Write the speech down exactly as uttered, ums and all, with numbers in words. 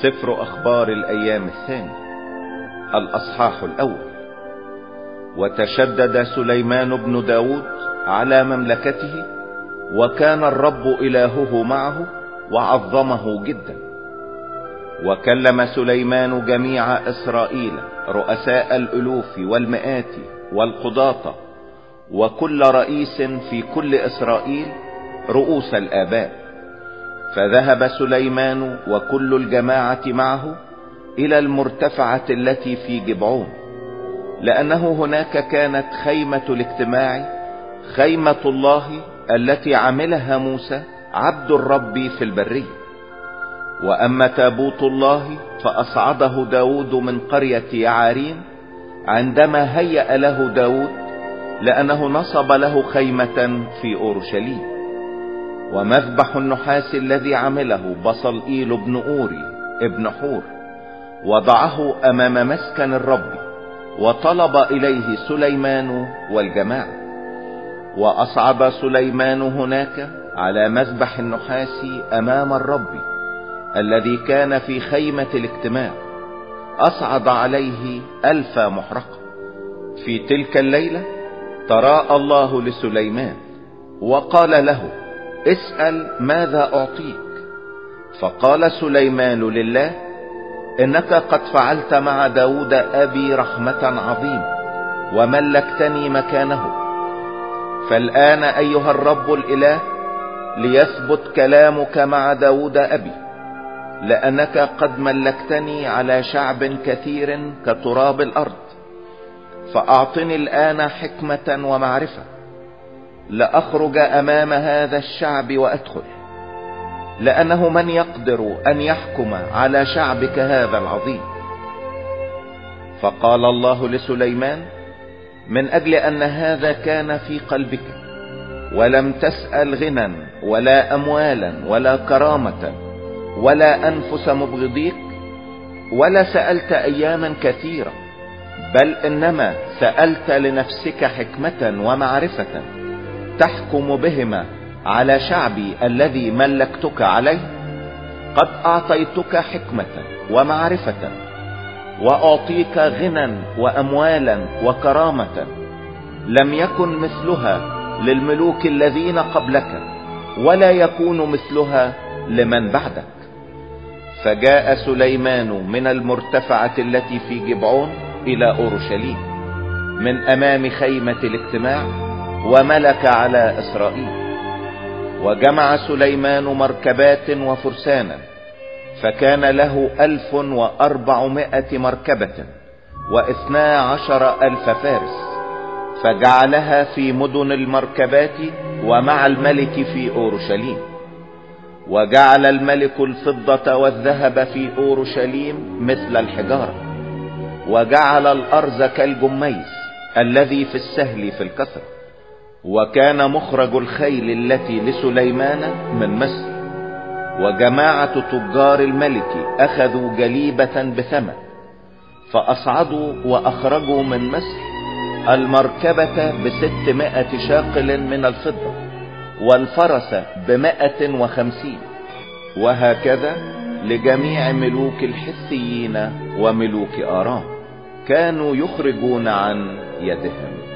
سفر أخبار الأيام الثاني الأصحاح الأول. وتشدد سليمان بن داود على مملكته، وكان الرب إلهه معه وعظمه جدا. وكلم سليمان جميع إسرائيل، رؤساء الألوف والمئات والقضاة وكل رئيس في كل إسرائيل، رؤوس الآباء. فذهب سليمان وكل الجماعة معه إلى المرتفعة التي في جبعون، لأنه هناك كانت خيمة الاجتماع، خيمة الله التي عملها موسى عبد الرب في البرية. وأما تابوت الله فأصعده داود من قرية يعاريم عندما هيأ له داود، لأنه نصب له خيمة في أورشليم. ومذبح النحاس الذي عمله بصلئيل بن أوري ابن حور وضعه أمام مسكن الرب، وطلب إليه سليمان والجماعة. وأصعد سليمان هناك على مذبح النحاس أمام الرب الذي كان في خيمة الاجتماع، أصعد عليه ألف محرقة. في تلك الليلة تراءى الله لسليمان وقال له: اسأل ماذا أعطيك. فقال سليمان لله: إنك قد فعلت مع داود أبي رحمة عظيمة وملكتني مكانه. فالآن أيها الرب الإله ليثبت كلامك مع داود أبي، لأنك قد ملكتني على شعب كثير كتراب الأرض. فأعطني الآن حكمة ومعرفة لأخرج أمام هذا الشعب وأدخل، لأنه من يقدر أن يحكم على شعبك هذا العظيم. فقال الله لسليمان: من أجل أن هذا كان في قلبك، ولم تسأل غنى ولا أموالا ولا كرامة ولا أنفس مبغضيك، ولا سألت أياما كثيرة، بل إنما سألت لنفسك حكمة ومعرفة تحكم بهما على شعبي الذي ملكتك عليه، قد أعطيتك حكمة ومعرفة، وأعطيك غنى وأموالا وكرامة لم يكن مثلها للملوك الذين قبلك، ولا يكون مثلها لمن بعدك. فجاء سليمان من المرتفعة التي في جبعون إلى أورشليم من أمام خيمة الاجتماع، وملك على إسرائيل. وجمع سليمان مركبات وفرسانا، فكان له ألف وأربعمائة مركبة واثنا عشر ألف فارس، فجعلها في مدن المركبات ومع الملك في أورشليم. وجعل الملك الفضة والذهب في أورشليم مثل الحجارة، وجعل الأرز كالجميز الذي في السهل في الكثرة. وكان مخرج الخيل التي لسليمان من مصر. وجماعة تجار الملك أخذوا جليبة بثمن، فأصعدوا وأخرجوا من مصر المركبة بستمائة شاقل من الفضة، والفرس بمائة وخمسين، وهكذا لجميع ملوك الحثيين وملوك آرام كانوا يخرجون عن يدهم.